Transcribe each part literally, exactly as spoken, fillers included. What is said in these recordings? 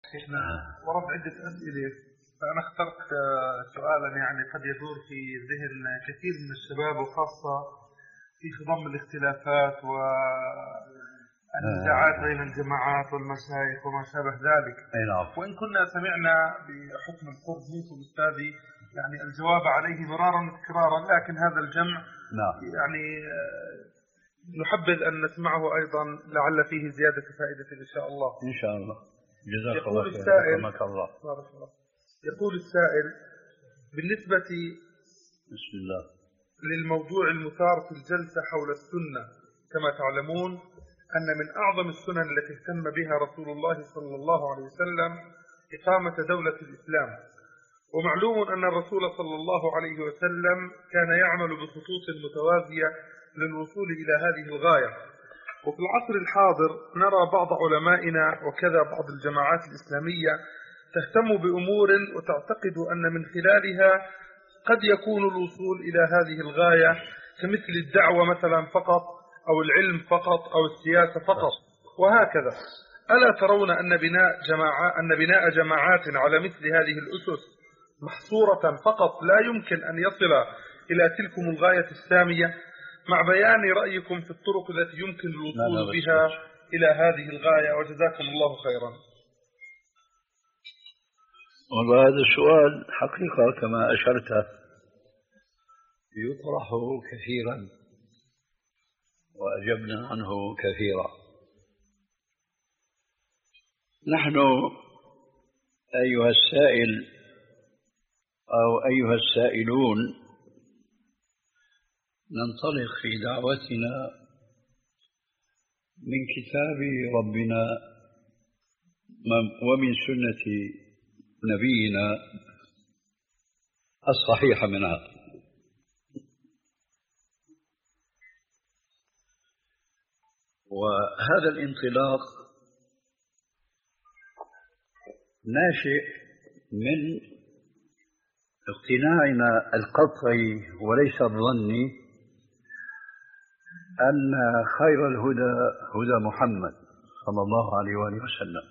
شيخنا ورد عدة أسئلة، فأنا اخترت سؤالا يعني قد يدور في ذهن كثير من الشباب، وخاصة في خضم الاختلافات والنزاعات بين الجماعات والمشايخ وما شابه ذلك. وإن كنا سمعنا بحكم القرب منكم أستاذي يعني الجواب عليه مرارا وتكرارا، لكن هذا الجمع يعني نحبذ أن نسمعه أيضا لعل فيه زيادة فائدة إن شاء الله. إن شاء الله. جزاك الله خير. الله. يقول السائل: بالنسبة بسم الله للموضوع المثار في الجلسة حول السنة، كما تعلمون أن من أعظم السنن التي اهتم بها رسول الله صلى الله عليه وسلم إقامة دولة الإسلام، ومعلوم أن الرسول صلى الله عليه وسلم كان يعمل بخطوط متوازية للوصول إلى هذه الغاية. وفي العصر الحاضر نرى بعض علمائنا وكذا بعض الجماعات الإسلامية تهتم بأمور وتعتقد أن من خلالها قد يكون الوصول إلى هذه الغاية، كمثل الدعوة مثلا فقط، أو العلم فقط، أو السياسة فقط، وهكذا. ألا ترون أن بناء جماعات أن بناء جماعات على مثل هذه الأسس محصورة فقط لا يمكن أن يصل إلى تلكم الغاية السامية، مع بيان رأيكم في الطرق التي يمكن الوصول بها إلى هذه الغاية، وجزاكم الله خيرا. والله هذا السؤال حقيقة كما أشرت يطرح كثيرا وأجبنا عنه كثيرا. نحن أيها السائل أو أيها السائلون ننطلق في دعوتنا من كتاب ربنا ومن سنة نبينا الصحيحة منها. وهذا الانطلاق ناشئ من اقتناعنا القطعي وليس الظني أن خير الهدى هدى محمد صلى الله عليه وآله وسلم،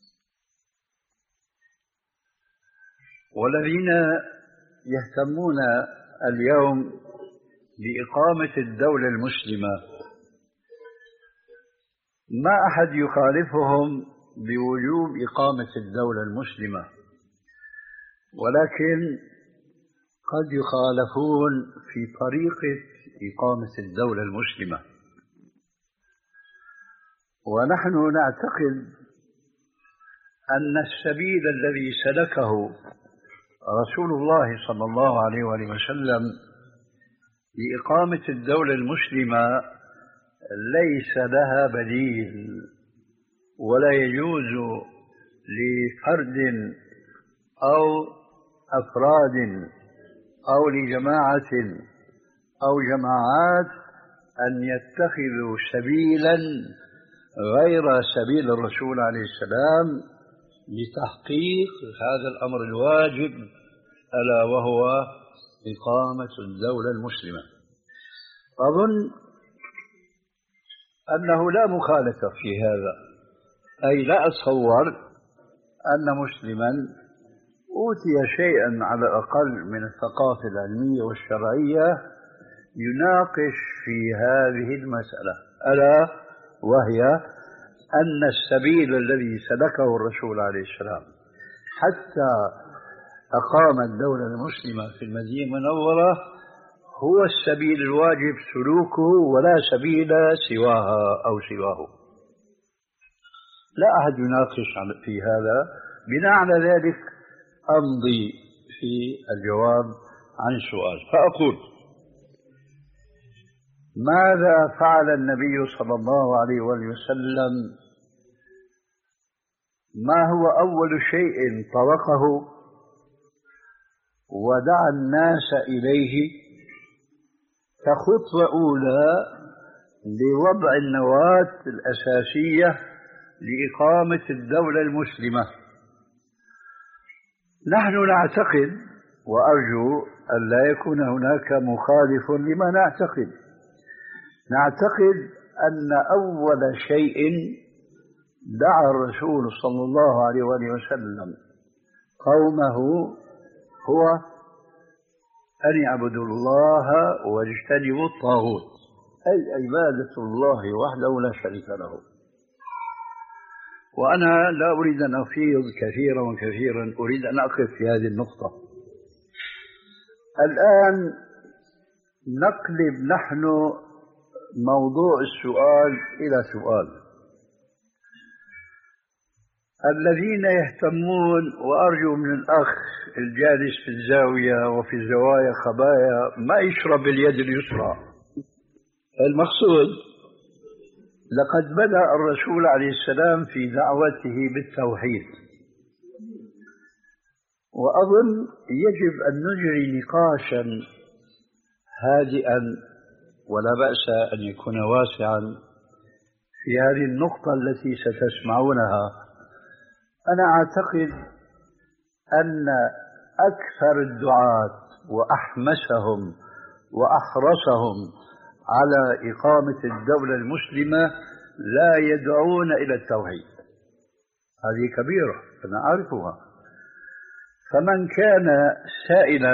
والذين يهتمون اليوم بإقامة الدولة المسلمة ما أحد يخالفهم بوجوب إقامة الدولة المسلمة، ولكن قد يخالفون في طريقة إقامة الدولة المسلمة. ونحن نعتقد أن السبيل الذي سلكه رسول الله صلى الله عليه وآله وسلم لإقامة الدولة المسلمة ليس لها بديل، ولا يجوز لفرد أو أفراد أو لجماعة أو جماعات أن يتخذوا سبيلا غير سبيل الرسول عليه السلام لتحقيق هذا الأمر الواجب، ألا وهو إقامة الدولة المسلمة. أظن أنه لا مخالفة في هذا، أي لا أتصور أن مسلما أوتي شيئا على الأقل من الثقافة العلمية والشرعية يناقش في هذه المسألة، ألا وهي أن السبيل الذي سلكه الرسول عليه السلام حتى أقام الدولة المسلمة في المدينة المنورة هو السبيل الواجب سلوكه، ولا سبيل سواها أو سواه. لا أحد يناقش في هذا. بناء على ذلك أمضي في الجواب عن السؤال فأقول: ماذا فعل النبي صلى الله عليه وسلم؟ ما هو أول شيء طرقه ودعا الناس إليه كخطوة أولى لوضع النواة الأساسية لإقامة الدولة المسلمة؟ نحن نعتقد، وأرجو أن لا يكون هناك مخالف لما نعتقد، نعتقد أن أول شيء دعا الرسول صلى الله عليه وآله وسلم قومه هو أن يعبدوا الله واجتنبوا الطاغوت، أي عبادة الله وحده لا شريك له. وأنا لا أريد أن أفيض كثيرا وكثيرا، أريد أن أقف في هذه النقطة. الآن نقلب نحن موضوع السؤال إلى سؤال. الذين يهتمون، وأرجو من الأخ الجالس في الزاوية وفي الزوايا خبايا ما يشرب اليد اليسرى. المقصود لقد بدأ الرسول عليه السلام في دعوته بالتوحيد، وأظن يجب أن نجري نقاشا هادئا ولا بأس أن يكون واسعا في هذه النقطة التي ستسمعونها. أنا أعتقد أن أكثر الدعاة وأحمسهم وأحرصهم على إقامة الدولة المسلمة لا يدعون إلى التوحيد. هذه كبيرة أنا أعرفها. فمن كان سائلا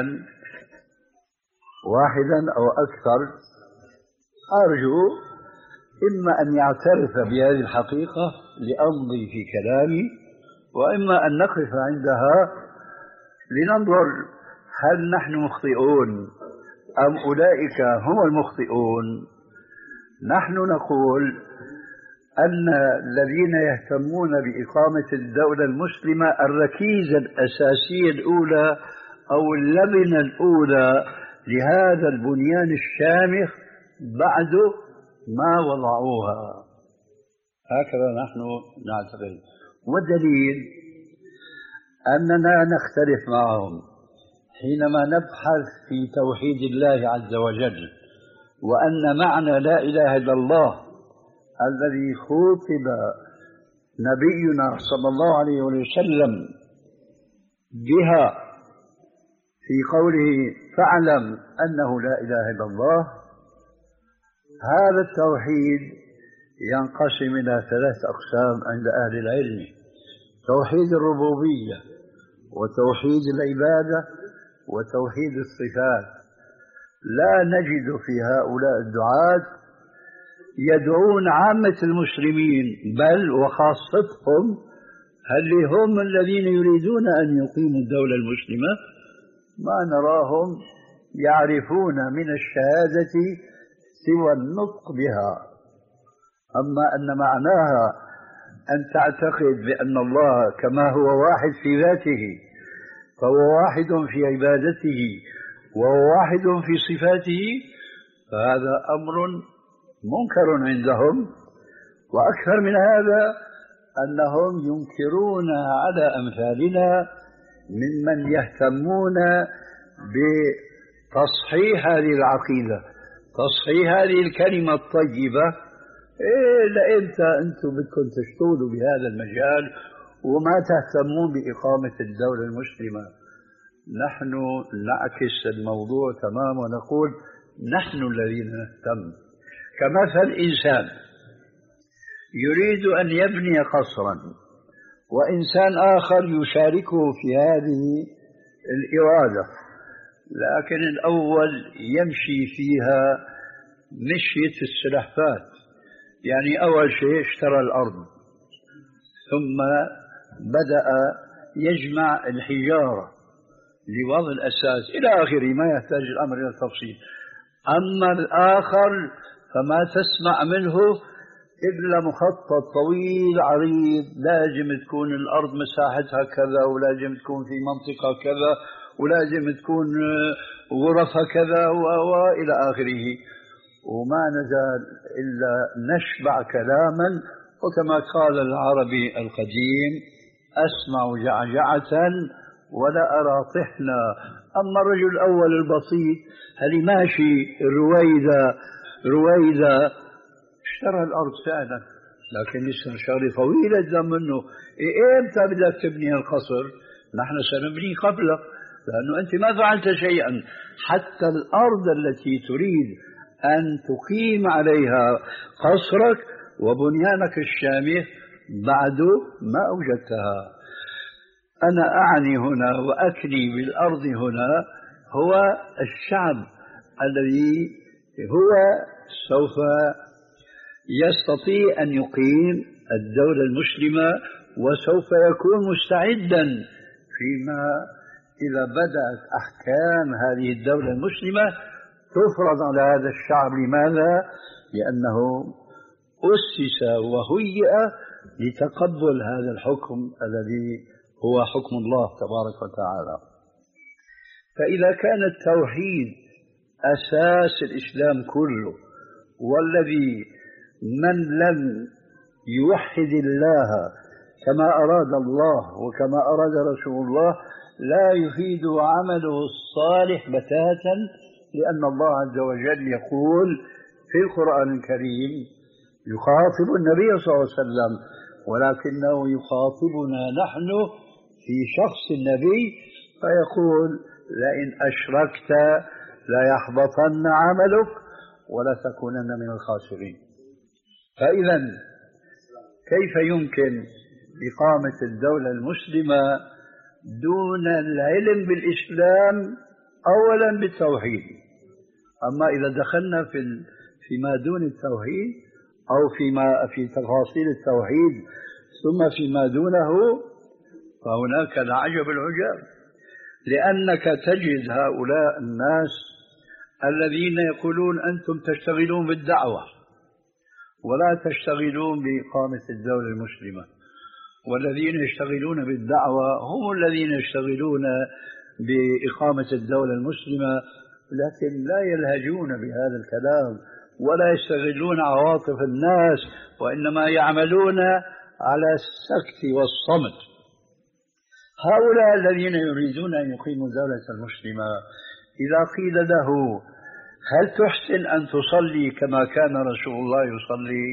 واحدا أو أكثر أرجو إما أن يعترف بهذه الحقيقة لأمضي في كلامي، وإما أن نقف عندها لننظر هل نحن مخطئون أم أولئك هم المخطئون. نحن نقول أن الذين يهتمون بإقامة الدولة المسلمة الركيزة الأساسية الأولى أو اللبنة الأولى لهذا البنيان الشامخ بعد ما وضعوها. هكذا نحن نعتقد، والدليل أننا نختلف معهم حينما نبحث في توحيد الله عز وجل، وأن معنى لا إله إلا الله الذي خوطب نبينا صلى الله عليه وسلم بها في قوله فاعلم أنه لا إله إلا الله، هذا التوحيد ينقسم إلى ثلاث أقسام عند أهل العلم: توحيد الربوبية، وتوحيد العبادة، وتوحيد الصفات. لا نجد في هؤلاء الدعاة يدعون عامة المسلمين بل وخاصتهم اللي هم الذين يريدون أن يقيموا الدولة المسلمة، ما نراهم يعرفون من الشهادة سوى النطق بها. أما أن معناها أن تعتقد بأن الله كما هو واحد في ذاته فهو واحد في عبادته وهو واحد في صفاته، فهذا أمر منكر عندهم. وأكثر من هذا أنهم ينكرون على أمثالنا ممن يهتمون بتصحيح هذه العقيدة، تصحيح هذه الكلمة الطيبة. إيه لإمتى أنتم بدكم تشتغلوا بهذا المجال وما تهتمون بإقامة الدولة المسلمة؟ نحن نعكس الموضوع تماما ونقول نحن الذين نهتم. كمثل إنسان يريد أن يبني قصرا وإنسان آخر يشاركه في هذه الإرادة، لكن الأول يمشي فيها مشية السلحفاة، يعني أول شيء اشترى الأرض ثم بدأ يجمع الحجارة لوضع الأساس إلى آخره، ما يحتاج الأمر إلى التفصيل. أما الآخر فما تسمع منه إلا مخطط طويل عريض، لازم تكون الأرض مساحتها كذا، ولازم تكون في منطقة كذا، ولازم تكون غرفها كذا وإلى آخره. وما نزال إلا نشبع كلاما، وكما قال العربي القديم أسمع جعجعة ولا أرى طحنا. أما الرجل الأول البسيط اللي ماشي رويدا رويدا اشترى الأرض فعلا، لكن لسه شغلة طويلة جدا منه. إمتى بدك تبني القصر؟ نحن سنبني قبلك، لأنه أنت ما فعلت شيئا. حتى الأرض التي تريد أن تقيم عليها قصرك وبنيانك الشامخ بعد ما أوجدتها. أنا أعني هنا وأكني بالأرض هنا هو الشعب الذي هو سوف يستطيع أن يقيم الدولة المسلمة، وسوف يكون مستعدا فيما إذا بدأت أحكام هذه الدولة المسلمة تفرض على هذا الشعب. لماذا؟ لأنه أسس وهيئ لتقبل هذا الحكم الذي هو حكم الله تبارك وتعالى. فإذا كان التوحيد أساس الإسلام كله، والذي من لم يوحد الله كما أراد الله وكما أراد رسول الله لا يفيد عمله الصالح بتاتا، لأن الله عز وجل يقول في القرآن الكريم يخاطب النبي صلى الله عليه وسلم، ولكنه يخاطبنا نحن في شخص النبي، فيقول لئن أشركت ليحبطن عملك ولتكونن من الخاسرين. فإذا كيف يمكن إقامة الدولة المسلمة دون العلم بالإسلام أولا بالتوحيد؟ أما إذا دخلنا في فيما دون التوحيد أو فيما في تفاصيل التوحيد ثم فيما دونه فهناك العجب العجاب، لأنك تجد هؤلاء الناس الذين يقولون أنتم تشتغلون بالدعوة ولا تشتغلون بإقامة الدولة المسلمة، والذين يشتغلون بالدعوة هم الذين يشتغلون بإقامة الدولة المسلمة، لكن لا يلهجون بهذا الكلام ولا يستغلون عواطف الناس، وإنما يعملون على السكت والصمت. هؤلاء الذين يريدون أن يقيموا الدولة المسلمة إذا قيل له هل تحسن أن تصلي كما كان رسول الله يصلي؟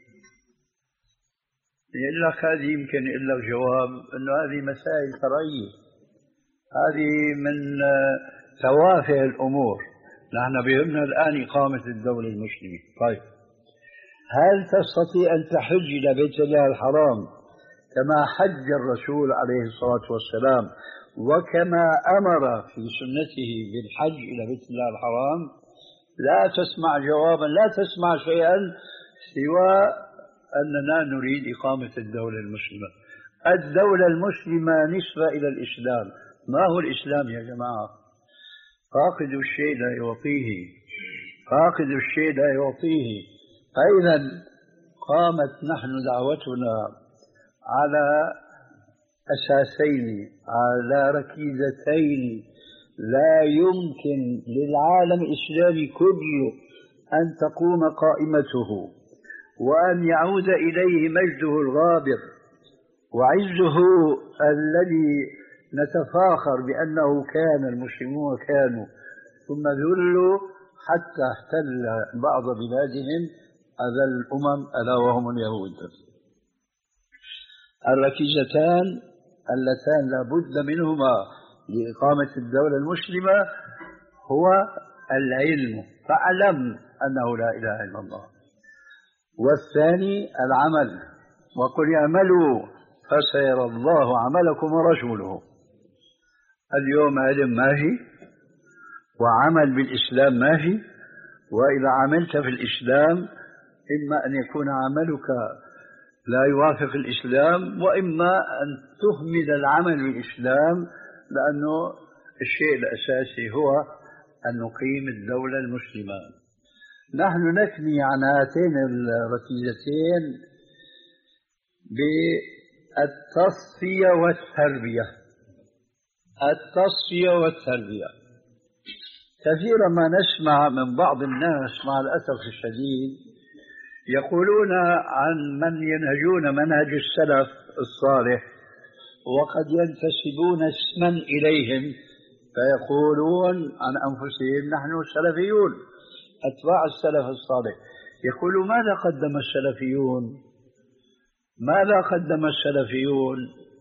يقول لك هذه يمكن يقول لك جواب أنه هذه مسائل فرعية، هذه من توافه الأمور، نحن بهمنا الآن إقامة الدولة المسلمة. طيب هل تستطيع أن تحج إلى بيت الله الحرام كما حج الرسول عليه الصلاة والسلام وكما أمر في سنته بالحج إلى بيت الله الحرام؟ لا تسمع جوابا، لا تسمع شيئا سوى أننا نريد إقامة الدولة المسلمة. الدولة المسلمة نسبة إلى الإسلام. ما هو الإسلام يا جماعة؟ فاقد الشيء لا يعطيه، فاقد الشيء لا يعطيه. فإذا قامت نحن دعوتنا على أساسين، على ركيزتين لا يمكن للعالم الإسلامي كله أن تقوم قائمته وأن يعود إليه مجده الغابر وعزه الذي نتفاخر بأنه كان المسلمون كانوا، ثم ذلوا حتى احتل بعض بلادهم أذى الأمم ألا وهم اليهود. الركيزتان اللتان لا بد منهما لإقامة الدولة المسلمة هو العلم، فاعلم أنه لا إله إلا الله، والثاني العمل، وقل اعملوا فسيرى الله عملكم ورسوله. اليوم علم ما في وعمل بالإسلام ما في، وإذا عملت في الإسلام إما أن يكون عملك لا يوافق الإسلام، وإما أن تهمل العمل بالإسلام، لأنه الشيء الأساسي هو أن نقيم الدولة المسلمة. نحن نكني عن هاتين الركيزتين بالتصفية والتربية. التصفية والتربية كثيرا ما نسمع من بعض الناس مع الأسف الشديد يقولون عن من ينهجون منهج السلف الصالح وقد ينتسبون اسما إليهم، فيقولون عن أنفسهم نحن سلفيون أتباع السلف الصالح. يقولوا ماذا قدم السلفيون؟ ماذا قدم السلفيون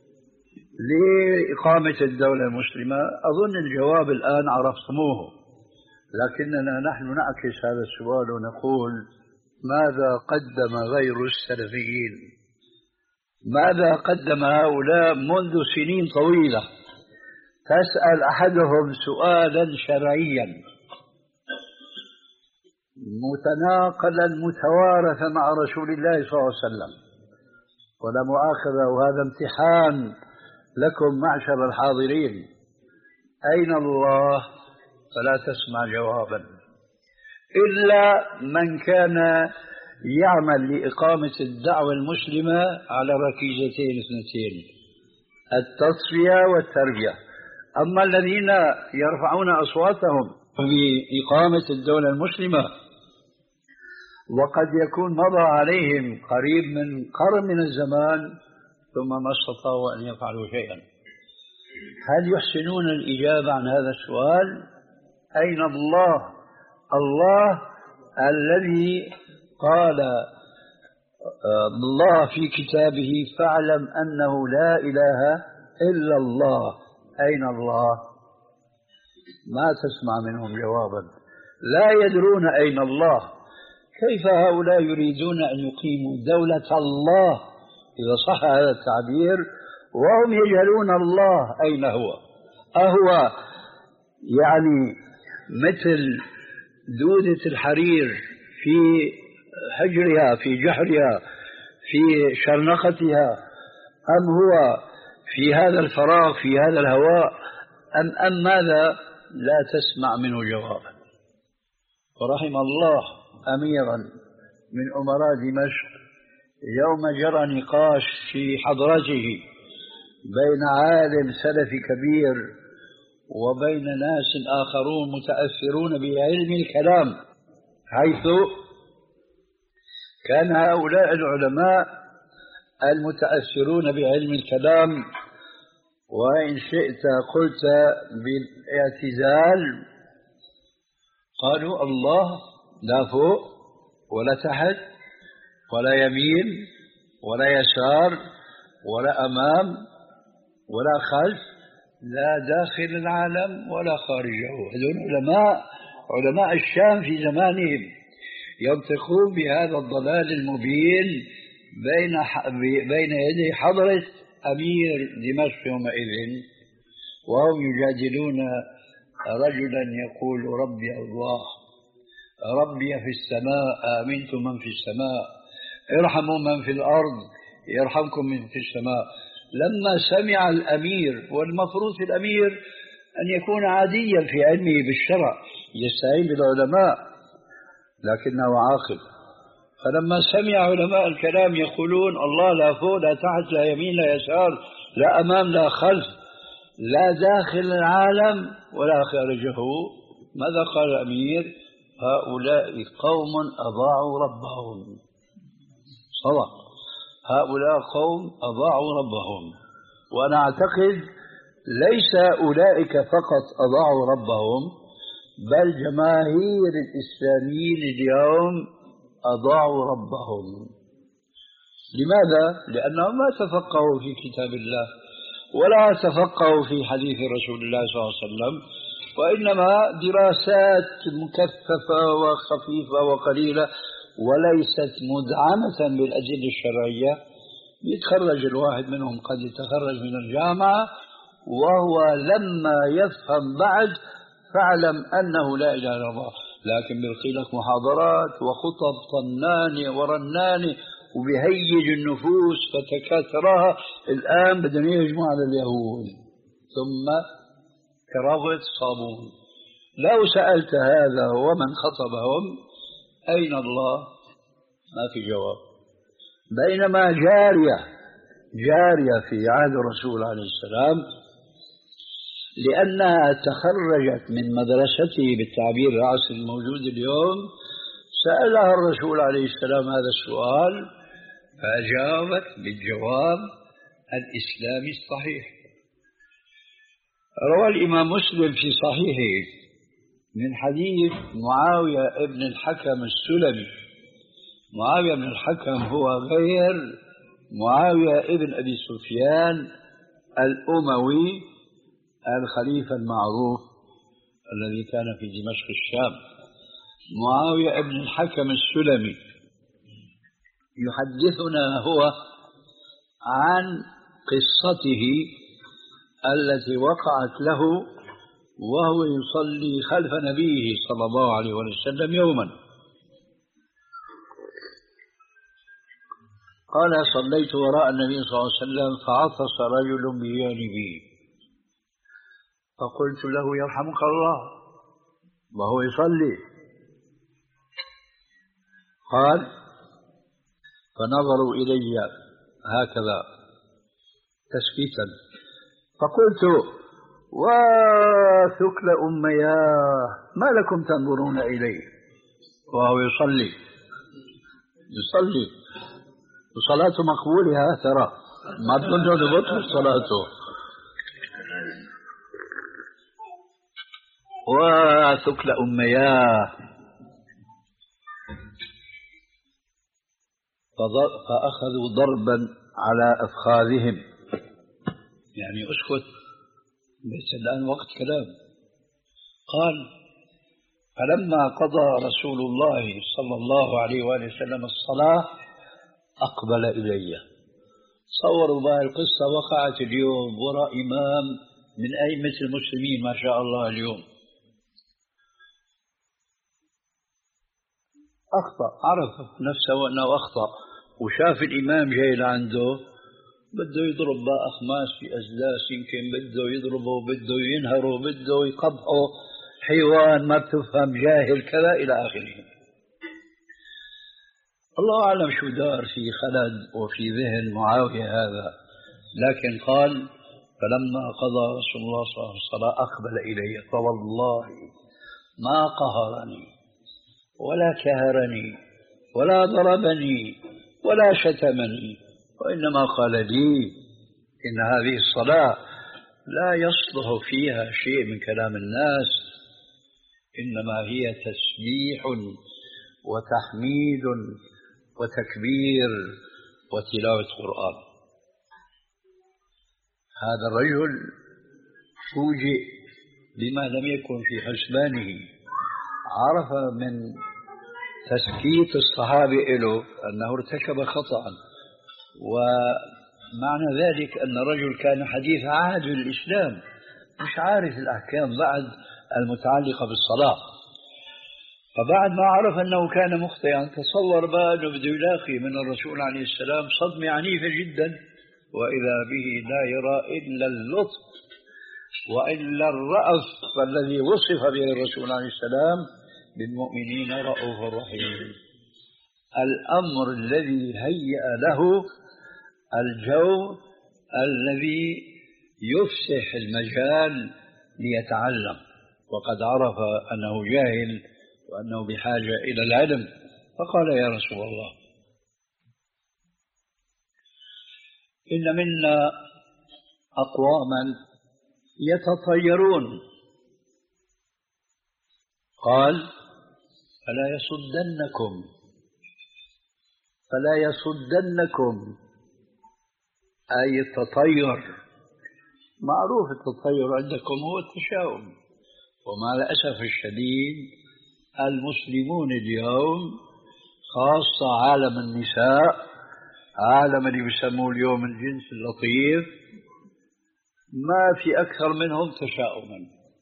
لإقامة الدولة المسلمة؟ أظن الجواب الآن عرفتموه، لكننا نحن نعكس هذا السؤال ونقول ماذا قدم غير السلفيين؟ ماذا قدم هؤلاء منذ سنين طويلة؟ تسأل أحدهم سؤالا شرعيا متناقلا متوارثا مع رسول الله صلى الله عليه وسلم، ولا مؤاخذة وهذا امتحان لكم معشر الحاضرين، أين الله؟ فلا تسمع جوابا إلا من كان يعمل لإقامة الدعوة المسلمة على ركيزتين اثنتين، التصفية والتربية. أما الذين يرفعون أصواتهم بإقامة الدولة المسلمة وقد يكون مضى عليهم قريب من قرن من الزمان ثم ما استطاعوا أن يفعلوا شيئا، هل يحسنون الإجابة عن هذا السؤال؟ أين الله؟ الله الذي قال الله في كتابه فاعلم أنه لا إله إلا الله، أين الله؟ ما تسمع منهم جوابا، لا يدرون أين الله. كيف هؤلاء يريدون أن يقيموا دولة الله إذا صح هذا التعبير وهم يجهلون الله أين هو؟ أهو يعني مثل دودة الحرير في حجرها في جحرها في شرنقتها، أم هو في هذا الفراغ في هذا الهواء، أم أم ماذا؟ لا تسمع منه جوابا. ورحم الله أميرا من أمراء دمشق يوم جرى نقاش في حضرته بين عالم سلفي كبير وبين ناس آخرون متأثرون بعلم الكلام، حيث كان هؤلاء العلماء المتأثرون بعلم الكلام وإن شئت قلت بالاعتزال قالوا الله لا فوق ولا تحت ولا يمين ولا يسار ولا أمام ولا خلف، لا داخل العالم ولا خارجه. هذول علماء علماء الشام في زمانهم ينطقون بهذا الضلال المبين بين بين يدي حضرة أمير دمشق يومئذ، وهم يجادلون رجلا يقول ربي الله، ربي في السماء آمنت من في السماء، ارحموا من في الأرض يرحمكم من في السماء. لما سمع الأمير، والمفروض في الأمير أن يكون عاديا في علمه بالشرع يستعين بالعلماء لكنه عاقل، فلما سمع علماء الكلام يقولون الله لا فوق لا تحت لا يمين لا يسار لا أمام لا خلف لا داخل العالم ولا خارجه، ماذا قال الأمير؟ هؤلاء قوم أضاعوا ربهم. صدق، هؤلاء قوم أضاعوا ربهم. وأنا أعتقد ليس أولئك فقط أضاعوا ربهم، بل جماهير الإسلاميين اليوم أضاعوا ربهم. لماذا؟ لأنهم ما تفقهوا في كتاب الله ولا تفقهوا في حديث رسول الله صلى الله عليه وسلم، وإنما دراسات مكثفة وخفيفة وقليلة وليست مدعمة بالأدلة الشرعية. يتخرج الواحد منهم قد يتخرج من الجامعة وهو لما يفهم بعد فاعلم أنه لا إله إلا الله، لكن بيلقي لك محاضرات وخطب طنانة ورنانة وبيهيج النفوس فتكاثرها. الآن بدهم يهجموا على اليهود ثم كرغة صابون. لو سألت هذا ومن خطبهم أين الله؟ ما في جواب. بينما جارية جارية في عهد الرسول عليه السلام لأنها تخرجت من مدرسته بالتعبير العصري الموجود اليوم سألها الرسول عليه السلام هذا السؤال فأجابت بالجواب الإسلامي الصحيح. روى الإمام مسلم في صحيحه من حديث معاوية ابن الحكم السلمي. معاوية بن الحكم هو غير معاوية ابن أبي سفيان الأموي الخليفة المعروف الذي كان في دمشق الشام. معاوية ابن الحكم السلمي يحدثنا هو عن قصته التي وقعت له وهو يصلي خلف نبيه صلى الله عليه وسلم يوما. قال: صليت وراء النبي صلى الله عليه وسلم فعطس رجل بجانبي، فقلت له: يرحمك الله، وهو يصلي. قال: فنظروا إلي هكذا تسكيتا، فقلت: وثكل أمياه، ما لكم تنظرون إليه وهو يصلي يصلي وصلاته مقبولة، ترى ما تنجو تبطل صلاته. وثكل أمياه. فأخذوا ضربا على أفخاذهم، يعني اسكت، ليس الآن وقت كلام. قال: فلما قضى رسول الله صلى الله عليه وآله وسلم الصلاة أقبل إلي. صوروا بها القصة وقعت اليوم وراء إمام من أئمة المسلمين ما شاء الله اليوم. أخطأ، عرف نفسه أنه أخطأ، وشاف الإمام جاي لعنده بده يضرب بقى أخماس في أزلاس، يمكن بده يضربه، بده ينهره، بده يقبحه، حيوان ما بتفهم، جاهل، كذا إلى آخره. الله أعلم شو دار في خلد وفي ذهن معاوية هذا، لكن قال: فلما قضى رسول الله صلى الله عليه وسلم الصلاة أقبل إلي، فوالله ما قهرني ولا كهرني ولا ضربني ولا شتمني، وإنما قال لي: إن هذه الصلاة لا يصلح فيها شيء من كلام الناس، إنما هي تسبيح وتحميد وتكبير وتلاوة قرآن. هذا الرجل فوجئ بما لم يكن في حسبانه، عرف من تسكيت الصحابة له أنه ارتكب خطأ، ومعنى ذلك أن الرجل كان حديث عهد بالإسلام، مش عارف الأحكام بعد المتعلقة بالصلاة. فبعد ما عرف أنه كان مخطئا تصور بقى أنه بده يلاقي من الرسول عليه السلام صدمة عنيفة جدا، وإذا به لا يرى إلا اللطف وإلا الرأف الذي وصف به الرسول عليه السلام: بالمؤمنين رؤوف رحيم. الأمر الذي هيأ له الجو الذي يفسح المجال ليتعلم، وقد عرف أنه جاهل وأنه بحاجة إلى العلم، فقال: يا رسول الله، إن منا أقواما يتطيرون. قال: فلا يصدنكم فلا يصدنكم أي التطير. معروف التطير عندكم هو التشاؤم، ومع الأسف الشديد المسلمون اليوم، خاصة عالم النساء، عالم اللي بيسموه اليوم الجنس اللطيف، ما في أكثر منهم تشاؤما.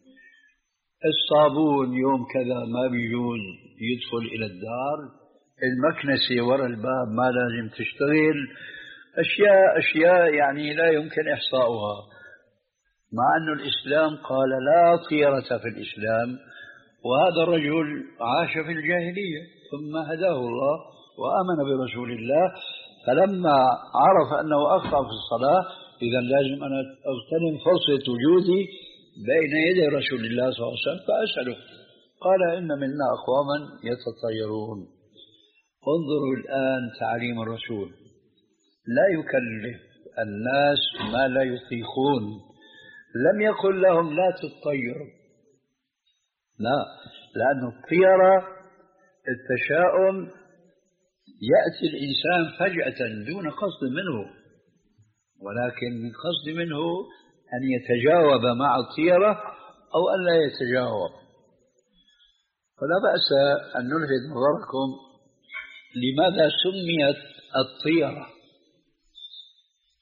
الصابون يوم كذا ما بيجوز يدخل إلى الدار، المكنسة وراء الباب ما لازم تشتغل، أشياء أشياء يعني لا يمكن إحصاؤها، مع أن الإسلام قال لا طيرة في الإسلام. وهذا الرجل عاش في الجاهلية ثم هداه الله وآمن برسول الله، فلما عرف أنه أخطأ في الصلاة إذا لازم أن أغتنم فرصة وجودي بين يدي رسول الله صلى الله عليه وسلم فأسأله. قال: إن منا أقواما يتطيرون. انظروا الآن تعليم الرسول، لا يكلف الناس ما لا يطيقون، لم يقل لهم لا تطيروا، لا، لأن الطيرة التشاؤم يأتي الإنسان فجأة دون قصد منه، ولكن من قصد منه أن يتجاوب مع الطيرة أو أن لا يتجاوب. فلا بأس أن نلفت نظركم لماذا سميت الطيرة.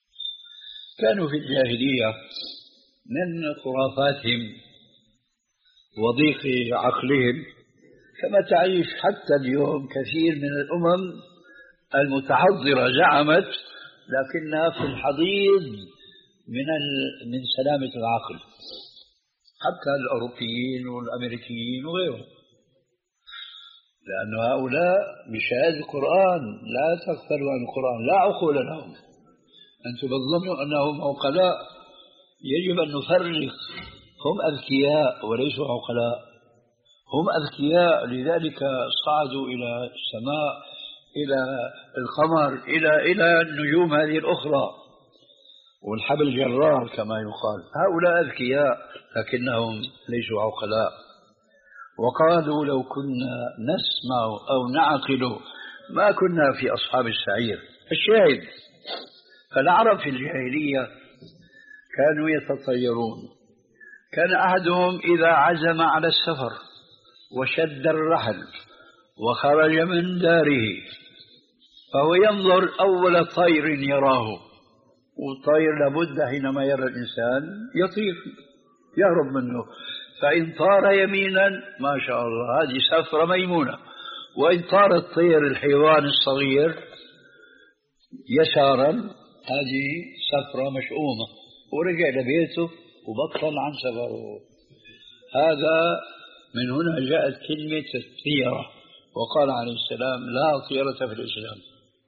كانوا في الجاهلية من خرافاتهم وضيق عقلهم كما تعيش حتى اليوم كثير من الأمم المتحضرة زعمت، لكنها في الحضيض من من سلامة العقل، حتى الأوروبيين والأمريكيين وغيرهم، لأن هؤلاء بشهادة القرآن لا تغفلوا عن القرآن، لا عقول لهم. أنتم بتظنوا أنهم عقلاء، يجب أن نفرق، هم أذكياء وليسوا عقلاء، هم أذكياء لذلك صعدوا إلى السماء، إلى القمر، إلى إلى النجوم هذه الأخرى والحبل الجرار كما يقال. هؤلاء أذكياء لكنهم ليسوا عقلاء. وقالوا لو كنا نسمع أو نعقل ما كنا في أصحاب السعير. الشاهد، فالعرب في الجاهلية كانوا يتطيرون. كان أحدهم إذا عزم على السفر وشد الرحل وخرج من داره فهو ينظر أول طير يراه، والطير لابد حينما يرى الإنسان يطير يهرب منه، فإن طار يمينا ما شاء الله هذه سفرة ميمونة، وإن طار الطير الحيوان الصغير يسارا هذه سفرة مشؤومة، ورجع لبيته وبطل عن سفره. هذا من هنا جاءت كلمة الطيرة، وقال عليه السلام لا طيرة في الإسلام.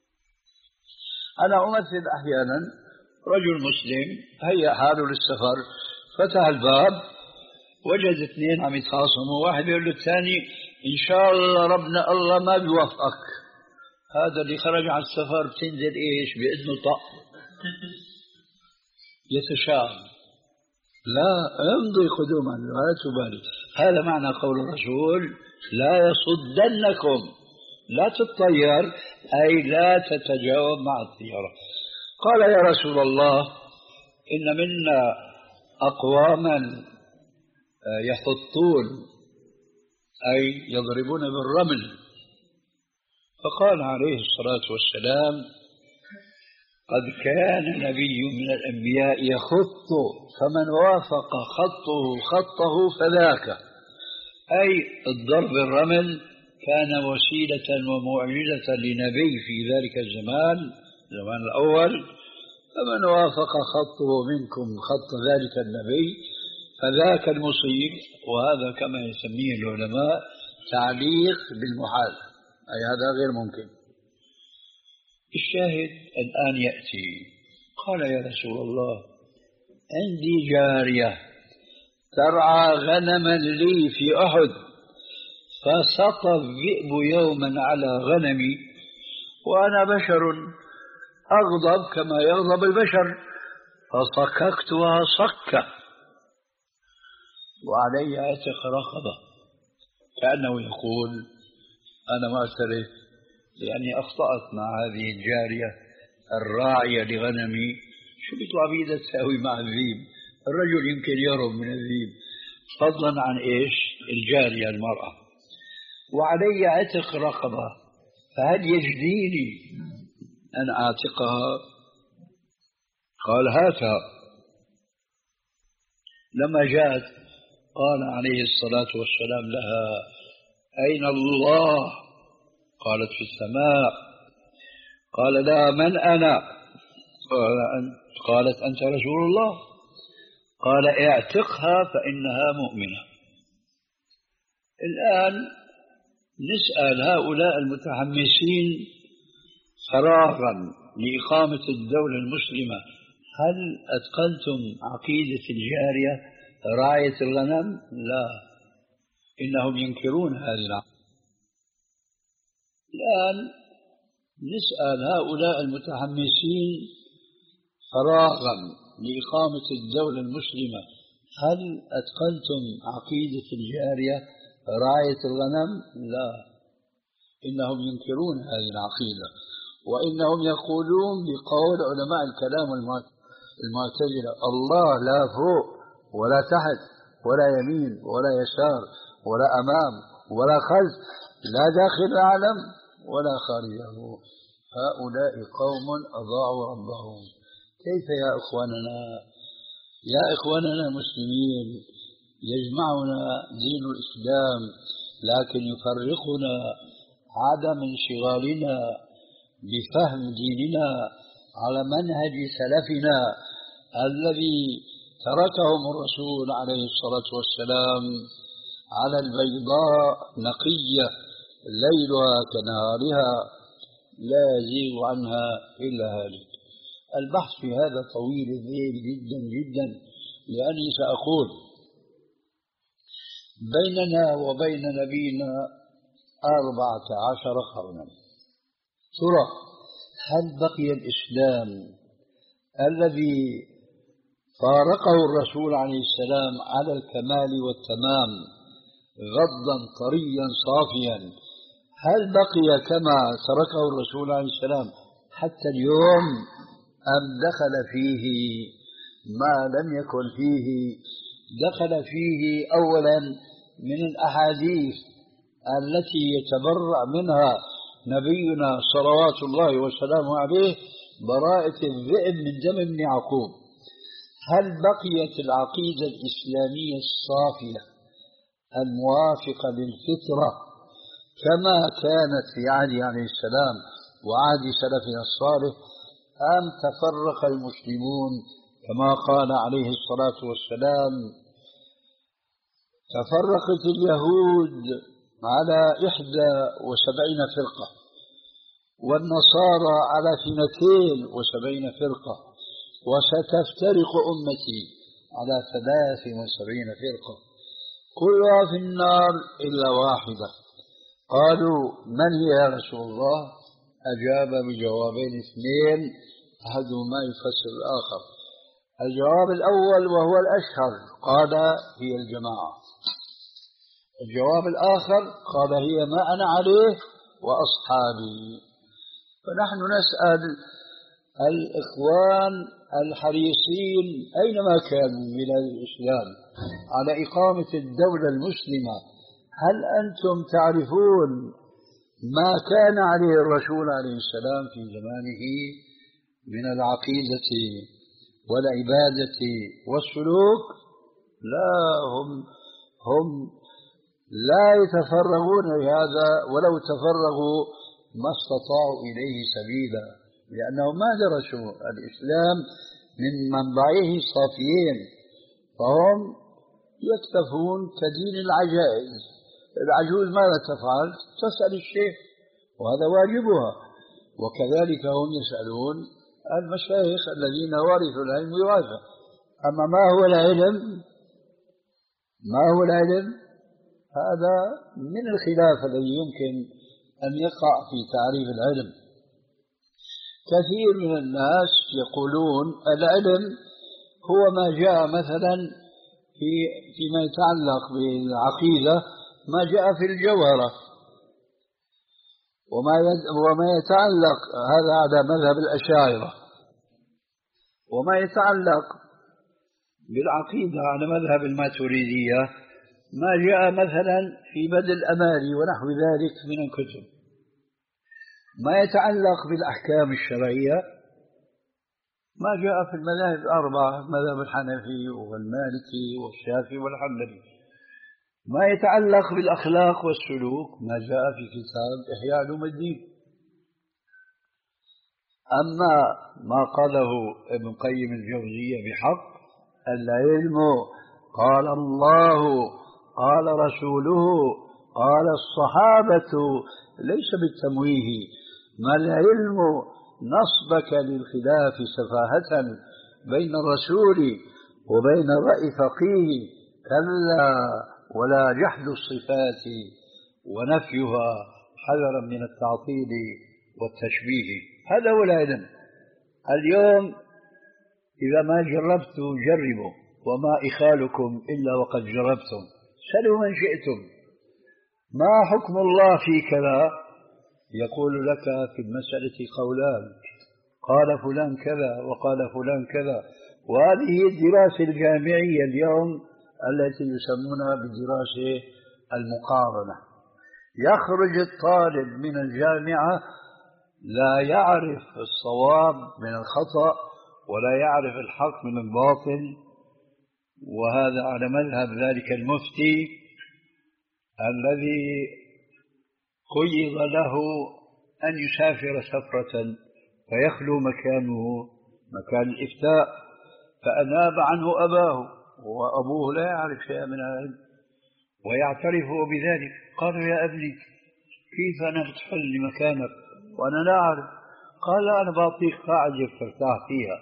أنا أمثل أحيانا رجل مسلم هيأ حاله للسفر، فتح الباب وجد اثنين عم يتخاصموا، واحد يقول للثاني إن شاء الله ربنا الله ما بيوفقك. هذا اللي خرج على السفر بتنزل إيش بإذنه طق يتشاءم، لا امضي قدوما لا تبالي. هذا معنى قول الرسول لا يصدنكم، لا تتطير أي لا تتجاوب مع الطيرة. قال يا رسول الله إن منا أقواما يحطون أي يضربون بالرمل. فقال عليه الصلاة والسلام قد كان نبي من الأنبياء يخط فمن وافق خطه خطه فذاك، أي الضرب الرمل كان وسيلة ومعجزة لنبي في ذلك الزمان الزمان الأول، فمن وافق خطه منكم خط ذلك النبي فذاك المصيب. وهذا كما يسميه العلماء تعليق بالمحال، أي هذا غير ممكن. الشاهد الآن يأتي قال يا رسول الله عندي جارية ترعى غنما لي في أحد، فسقى الذئب يوما على غنمي وأنا بشر أغضب كما يغضب البشر، فصككتها صكة وعلي عتق رقبة، كأنه يقول أنا ما أعترف لأني أخطأت مع هذه الجارية الراعية لغنمي. شو بيطلع بيدها تساوي مع الذيب؟ الرجل يمكن يهرب من الذيب، فضلا عن إيش الجارية المرأة. وعلي عتق رقبة، فهل يجديني أن أعتقها؟ قال هاتها. لما جاءت قال عليه الصلاة والسلام لها أين الله؟ قالت في السماء. قال لها من أنا؟ قال أنت. قالت أنت رسول الله. قال اعتقها فإنها مؤمنة. الآن نسأل هؤلاء المتحمسين فراغا لإقامة الدولة المسلمة هل أتقنتم عقيدة الجارية راعية الغنم؟ لا، إنهم ينكرون هذه العقيدة. الآن نسأل هؤلاء المتحمسين فراغا لإقامة الدولة المسلمة هل أتقنتم عقيدة الجارية راعية الغنم؟ لا، إنهم ينكرون هذه العقيدة، وإنهم يقولون بقول علماء الكلام المعتزلة الله لا فوق ولا تحت ولا يمين ولا يسار ولا أمام ولا خلف، لا داخل العالم ولا خارجه. هؤلاء قوم أضاعوا ربهم. كيف يا إخواننا يا إخواننا المسلمين يجمعنا دين الإسلام لكن يفرقنا عدم انشغالنا بفهم ديننا على منهج سلفنا الذي تركهم الرسول عليه الصلاة والسلام على البيضاء نقية ليلها كنهارها لا يزيغ عنها إلا هالك. البحث في هذا طويل الليل جدا جدا، لأني سأقول بيننا وبين نبينا أربعة عشر قرنا. ترى هل بقي الإسلام الذي فارقه الرسول عليه السلام على الكمال والتمام غضا طريا صافيا، هل بقي كما تركه الرسول عليه السلام حتى اليوم، أم دخل فيه ما لم يكن فيه؟ دخل فيه أولا من الأحاديث التي يتبرأ منها نبينا صلوات الله وسلامه عليه براءة الذئب من دم ابن يعقوب. هل بقيت العقيدة الإسلامية الصافية الموافقة للفطرة كما كانت في عهده عليه السلام وعهد سلفنا الصالح، أم تفرق المسلمون كما قال عليه الصلاة والسلام تفرقت اليهود على إحدى وسبعين فرقة والنصارى على اثنتين وسبعين فرقة وستفترق أمتي على ثلاث وسبعين فرقة كلها في النار إلا واحدة؟ قالوا من هي يا رسول الله؟ أجاب بجوابين اثنين أحدهما يفسر الآخر. الجواب الأول وهو الأشهر قال هي الجماعة. الجواب الآخر قال هي ما أنا عليه وأصحابي. فنحن نسأل الإخوان الحريصين أينما كانوا من الإسلام على إقامة الدولة المسلمة، هل أنتم تعرفون ما كان عليه الرسول عليه السلام في زمانه من العقيدة والعبادة والسلوك؟ لا، هم هم لا يتفرغون لهذا، ولو تفرغوا ما استطاعوا إليه سبيلا، لأنهم ما درسوا الإسلام من منبعه صافيين، فهم يكتفون كدين العجائز. العجوز ماذا تفعل؟ تسأل الشيخ وهذا واجبها، وكذلك هم يسألون المشايخ الذين ورثوا العلم وراثة. أما ما هو العلم؟ ما هو العلم؟ هذا من الخلاف الذي يمكن أن يقع في تعريف العلم. كثير من الناس يقولون العلم هو ما جاء مثلا في فيما يتعلق بالعقيدة ما جاء في الجوهرة، وما وما يتعلق هذا على مذهب الأشاعرة، وما يتعلق بالعقيدة على مذهب الماتريدية ما جاء مثلا في بدء الأمالي ونحو ذلك من الكتب. ما يتعلق بالأحكام الشرعية ما جاء في المذاهب الأربعة، المذهب الحنفي والمالكي والشافعي والحنبلي. ما يتعلق بالأخلاق والسلوك ما جاء في كتاب إحياء علوم الدين. أما ما قاله ابن قيم الجوزية بحق: العلم قال الله قال رسوله قال الصحابة، ليس بالتمويه. ما العلم نصبك للخلاف سفاهة بين الرسول وبين الرأي فقيه، كلا ولا جحد الصفات ونفيها حذرا من التعطيل والتشبيه. هذا هو العلم. اليوم إذا ما جربتوا جربوا، وما إخالكم إلا وقد جربتم، سلوا من شئتم. ما حكم الله في كذا؟ يقول لك في المسألة قولان، قال فلان كذا وقال فلان كذا. وهذه الدراسة الجامعية اليوم التي يسمونها بالدراسة المقارنة. يخرج الطالب من الجامعة لا يعرف الصواب من الخطأ ولا يعرف الحق من الباطل، وهذا على مذهب ذلك المفتي الذي قيض له أن يسافر سفرة فيخلو مكانه مكان الإفتاء، فأناب عنه أباه، وأبوه لا يعرف شيئا من العلم ويعترف بذلك. قالوا: يا ابني، كيف أنا بدخل لمكانك وأنا لا أعرف؟ قال: أنا بعطيك قاعدة ترتاح فيها.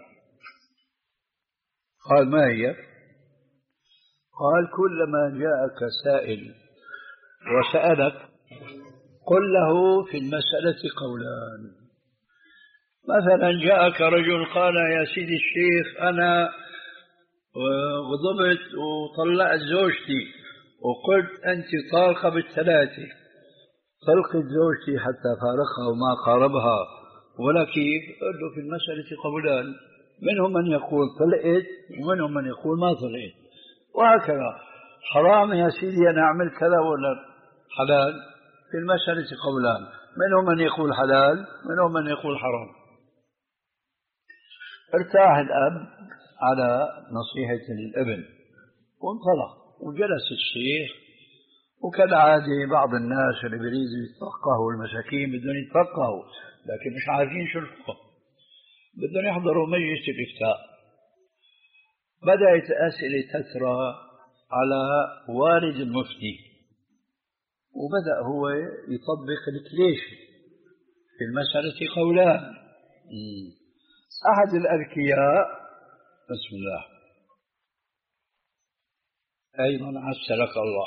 قال: ما هي؟ قال: كلما جاءك سائل وسألك قل له في المسألة قولان. مثلا جاءك رجل قال: يا سيدي الشيخ، أنا غضبت وطلعت زوجتي وقلت أنت طالقة بالثلاثة. طلقت زوجتي حتى فارقها وما قاربها، ولا كيف؟ قل له في المسألة قولان، منهم من يقول طلقت ومنهم من يقول ما طلقت، وهكذا. حرام يا سيدي أنا أعمل كذا ولا حلال؟ في المسألة قولان، منهم من يقول حلال منهم من يقول حرام. ارتاح الأب على نصيحة الابن وانطلق، وجلس الشيخ. وكالعادة بعض الناس اللي بيريدوا يتفقهوا، المساكين بدهم يتفقهوا لكن مش عارفين شو الفقه، بدهم يحضروا مجلس الإفتاء. بدأت أسئلة تترى على والد المفتي، وبدأ هو يطبق الكليشة في المسألة قولان. أحد الأذكياء، بسم الله، أيضا عسلك الله،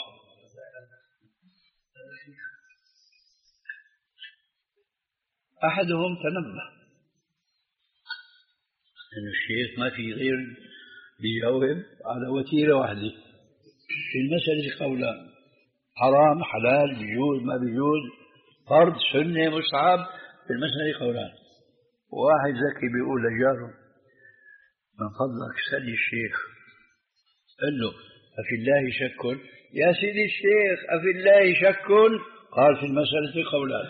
أحدهم تنبه إن الشيخ ما في غير بيجاوب على وتيرة واحدة في المسألة قولان: حرام حلال، بيجوز ما بيجوز، فرض سنة مصعب، في المسألة قولان. واحد ذكي بيقول لجاره: من فضلك سأل الشيخ، قال له: أفي الله شك؟ يا سيدي الشيخ، أفي الله شك؟ قال: في المسألة قولان.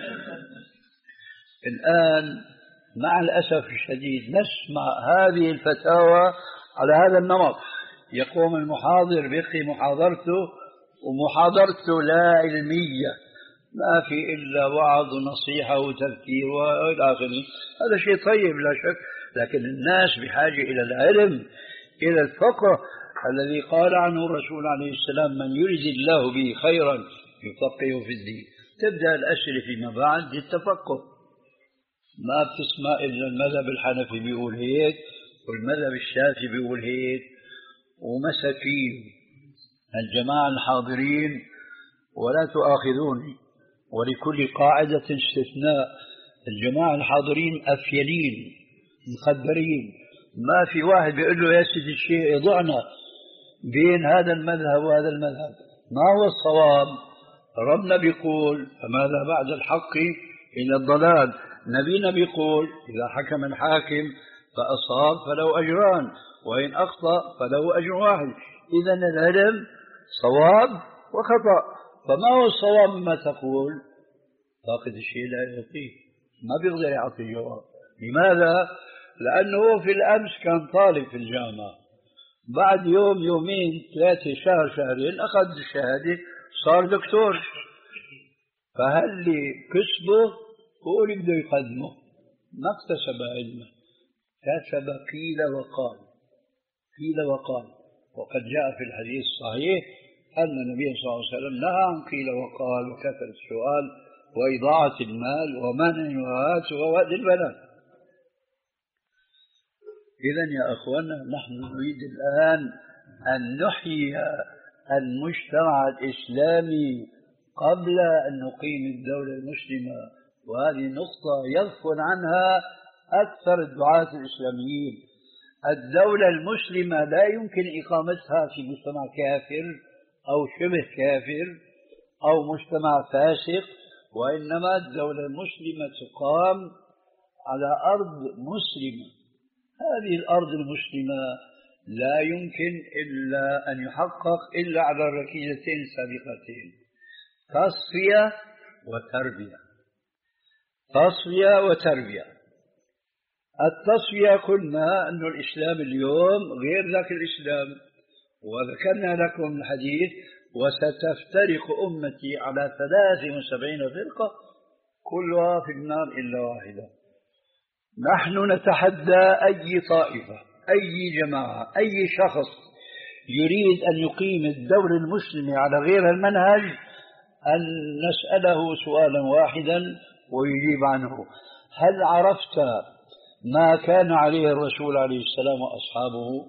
الآن مع الأسف الشديد نسمع هذه الفتاوى على هذا النمط. يقوم المحاضر بيقي محاضرته، ومحاضرته لا علمية، ما في إلا وعظ ونصيحة وتذكير وإلى آخره. هذا شيء طيب لا شك، لكن الناس بحاجة إلى العلم، إلى الفقه الذي قال عنه الرسول عليه السلام: من يريد الله به خيرا يفقهه في الدين. تبدأ الأسئلة فيما بعد للتفقه. ما بتسمع إلا المذهب الحنفي بيقول هيك والمذهب الشافعي بيقول هيك، ومساكين الجماعة الحاضرين، ولا تؤاخذوني، ولكل قاعدة استثناء. الجماعة الحاضرين أفيلين مخدرين، ما في واحد بيقول له: يا سيدي الشيء يضعنا بين هذا المذهب وهذا المذهب، ما هو الصواب؟ ربنا بيقول: فماذا بعد الحق إلا الضلال. نبينا بيقول: إذا حكم الحاكم فأصاب فله أجران، وإن أخطأ فله أجر واحد. إذن العلم صواب وخطأ، فما هو الصواب مما تقول؟ فاقد الشيء لا يعطيه، ما بيقدر يعطي جواب. لماذا؟ لأنه في الأمس كان طالب في الجامعة، بعد يوم يومين ثلاثة شهر شهرين أخذ الشهادة صار دكتور. فهل اللي كسبه هو اللي بده يقدمه، ما اكتسب علمه، كتب قيل وقال، قيل وقال. وقد جاء في الحديث الصحيح أن النبي صلى الله عليه وسلم نهى عن قيل وقال وكثرة السؤال وإضاعة المال ومنع الوهات ووأد البنات. إذن يا أخوانا، نحن نريد الآن أن نحيي المجتمع الإسلامي قبل أن نقيم الدولة المسلمة، وهذه نقطة يغفل عنها أكثر الدعاة الإسلاميين. الدولة المسلمة لا يمكن إقامتها في مجتمع كافر أو شبه كافر أو مجتمع فاسق، وإنما الدولة المسلمة تقام على أرض مسلمة. هذه الأرض المسلمة لا يمكن إلا أن يحقق إلا على الركيزتين السابقتين: تصفية وتربية. تصفية وتربية. التصفية قلنا أن الإسلام اليوم غير ذاك الإسلام، وذكرنا لكم الحديث: وستفترق أمتي على ثلاث وسبعين فرقة كلها في النار إلا واحدة. نحن نتحدى أي طائفة، أي جماعة، أي شخص يريد أن يقيم الدولة المسلمة على غير المنهج أن نسأله سؤالا واحدا ويجيب عنه: هل عرفت ما كان عليه الرسول عليه السلام وأصحابه؟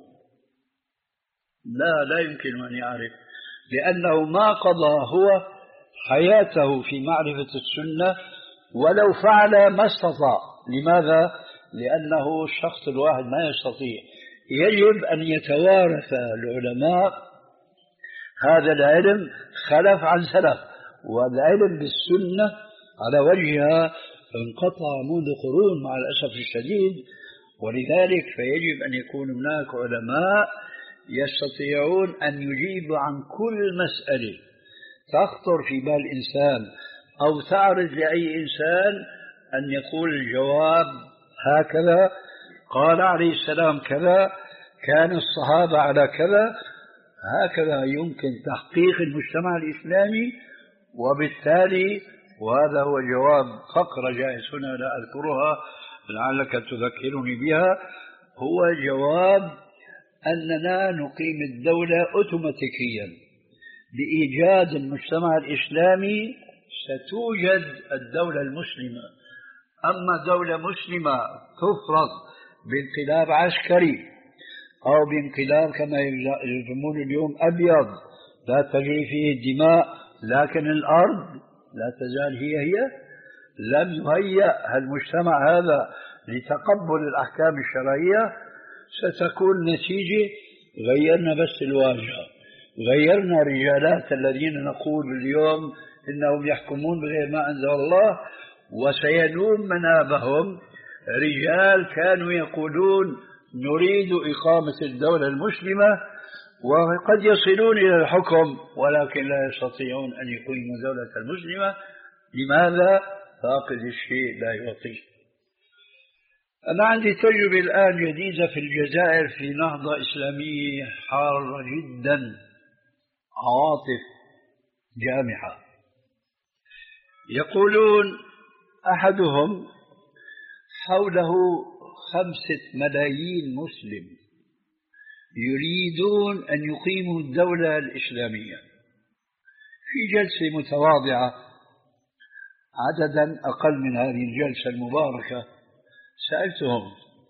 لا، لا يمكن أن يعرف، لأنه ما قضى هو حياته في معرفة السنة، ولو فعل ما استطاع. لماذا؟ لأنه الشخص الواحد ما يستطيع. يجب أن يتوارث العلماء هذا العلم خلف عن سلف، والعلم بالسنة على وجهها انقطع منذ قرون مع الأسف الشديد. ولذلك فيجب أن يكون هناك علماء يستطيعون أن يجيبوا عن كل مسألة تخطر في بال إنسان أو تعرض لأي إنسان، أن يقول الجواب هكذا، قال عليه السلام كذا، كان الصحابة على كذا. هكذا يمكن تحقيق المجتمع الإسلامي. وبالتالي وهذا هو جواب فقرة جائز هنا لا أذكرها لعلك تذكرني بها، هو جواب أننا نقيم الدولة أوتوماتيكيا. بإيجاد المجتمع الإسلامي ستوجد الدولة المسلمة. أما دولة مسلمة تفرض بانقلاب عسكري أو بانقلاب كما يسمون اليوم أبيض لا تجري فيه الدماء، لكن الأرض لا تزال هي هي، لم يهيأ المجتمع هذا لتقبل الأحكام الشرعية، ستكون نتيجة غيرنا بس الواجهة، غيرنا رجالات الذين نقول اليوم إنهم يحكمون بغير ما أنزل الله، وسينوم منابهم رجال كانوا يقولون نريد إقامة الدولة المسلمة، وقد يصلون إلى الحكم ولكن لا يستطيعون أن يقيموا دولة المسلمة. لماذا؟ فاقد الشيء لا يعطيه. أنا عندي تجربة الآن جديدة في الجزائر في نهضة إسلامية حارة جدا، عواطف جامحة. يقولون أحدهم حوله خمسة ملايين مسلم يريدون أن يقيموا الدولة الإسلامية. في جلسة متواضعة عددا أقل من هذه الجلسة المباركة سألتهم: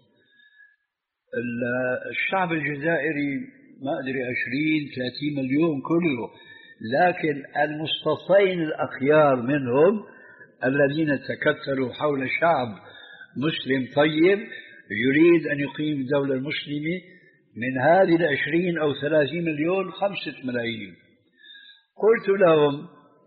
الشعب الجزائري ما أدري عشرين ثلاثين مليون كله، لكن المصطفين الأخيار منهم الذين تكتلوا حول شعب مسلم طيب يريد أن يقيم الدولة المسلمة، من هذه العشرين أو ثلاثين مليون خمسة ملايين. قلت لهم: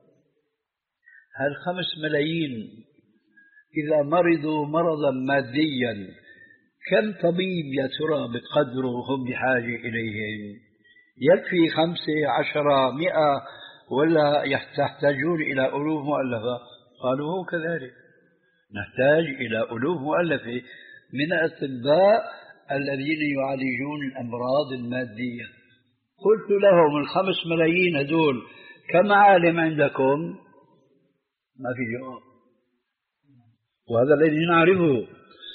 هالخمس ملايين إذا مرضوا مرضا ماديا كم طبيب يا ترى بقدره هم بحاجة إليهم؟ يكفي خمسة عشرة مئة ولا يحتاجون إلى ألوف مؤلفة؟ قالوا هو كذلك، نحتاج إلى ألوف مؤلفة من الأطباء الذين يعالجون الأمراض المادية. قلت لهم: الخمس ملايين هدول كم عالم عندكم؟ ما في جواب. وهذا الذي نعرفه.